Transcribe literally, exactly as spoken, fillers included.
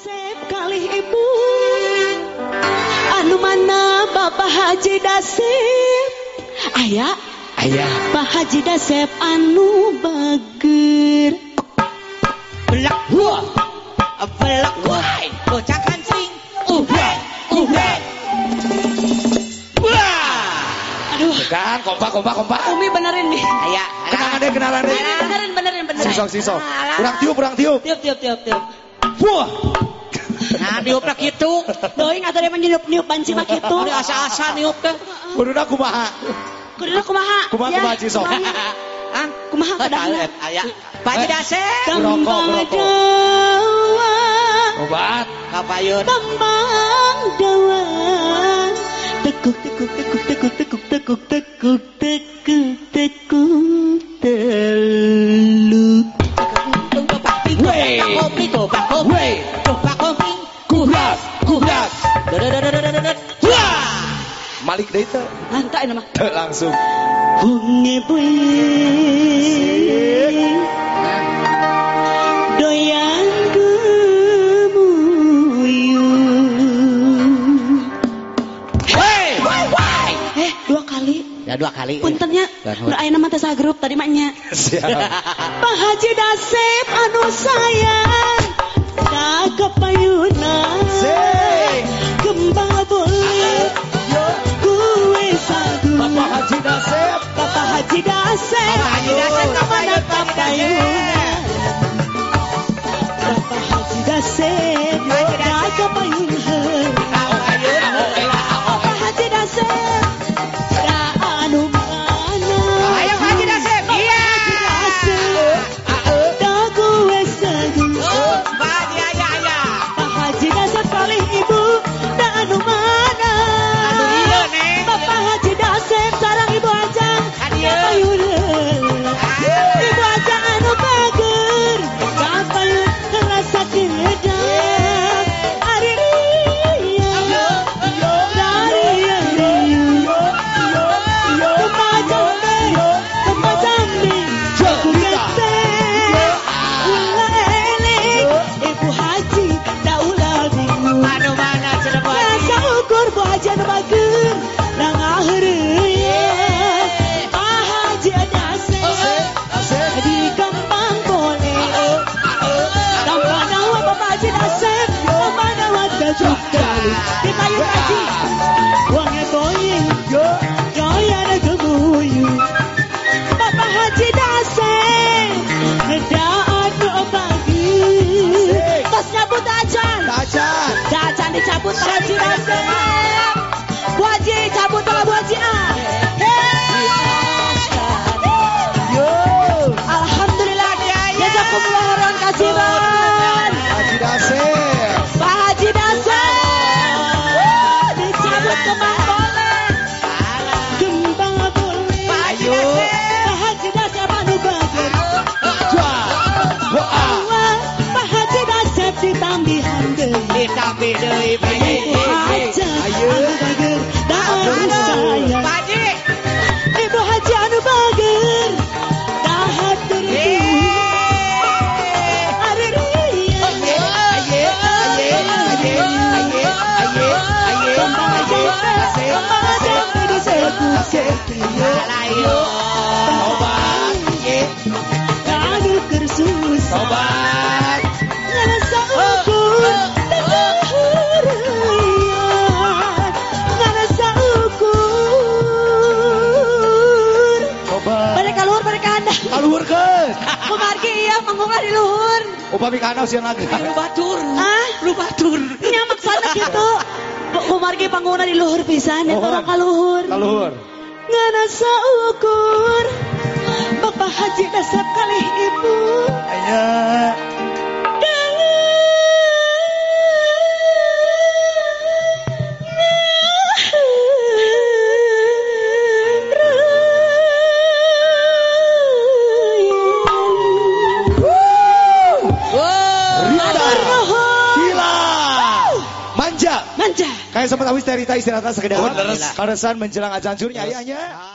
Dasep kali ibu anu mana Bapak Haji Dasep aya aya Pak Haji Dasep anu bager belak gua belak gua bocah kancing ubre ubre wah aduh kan kompak kompak kompak Umi benerin nih aya kenalan deh kenalan deh benerin benerin benerin sisok sisok kurang tiup kurang tiup tiup tiup tiup tiup wah nah niup lah gitu doi nggak tadi meniup niup banci mah gitu ada asa-asa niup teh kuduna kumaha kuduna kumaha kumaha kumaha sisok ah kumaha kadang aya Pak Haji Dasep rokok rokok obat kapayun tembang dawa tekuk tekuk tekuk tekuk tekuk tekuk tekuk tekuk tekuk telu Wey, kopi topak kopi, topak kopi, kubras, kubras, wah, Malik deh itu, lantai nama, langsung, bunyi bunyi, doyan gemuyu, wey, wey, wey, eh dua kali, ya dua kali, puntennya, berayana mata sagrup tadi maknya, Pak Haji Dasep anu sayang da kepayunan kembang boleh gue sagu Bapak Haji Dasep Bapak Haji Dasep Bapak Haji Dasep kemana kepayunan Bapak Haji Dasep da kepayunan Bapak Haji Dasep da anu mana ayo Haji Dasep iya di kayu haji uangnya koin joya ada gemuyu Bapak Haji Dasep ngedaan doa pagi tos nyabut ajan ajan dicabut Pak Haji Dasep Bu Haji cabut lah Bu Haji ah alhamdulillah jazakumullah khairan kasiran Haji Dasep Pak Haji Dasep dicabut kembang boleh kembang boleh Pak Haji Dasep anu bager Pak Haji Dasep ditambihan deui ditambi deui Ibu Haji anu bager da anu sayang Pak Haji Ibu Haji anu bager da hatur Obat, anu kersus obat, ngarasa ukur tegahurian ngarasa ukur obat. pada kaluhur pada kandang Kaluhur keun. kumargi iya manggungna di luhur Upami kana sieun naga. lu batur ah lu batur nya maksana kitu kumargi panggungna di luhur pisan ya orang kaluhur Kaluhur. ngarasa ukur Bapak Haji Dasep kali ibu Aya. Manja. Kayak sempat awis cerita istirahat sekedar. Oh, deres. Karesan menjelang ajan surnya ayahnya.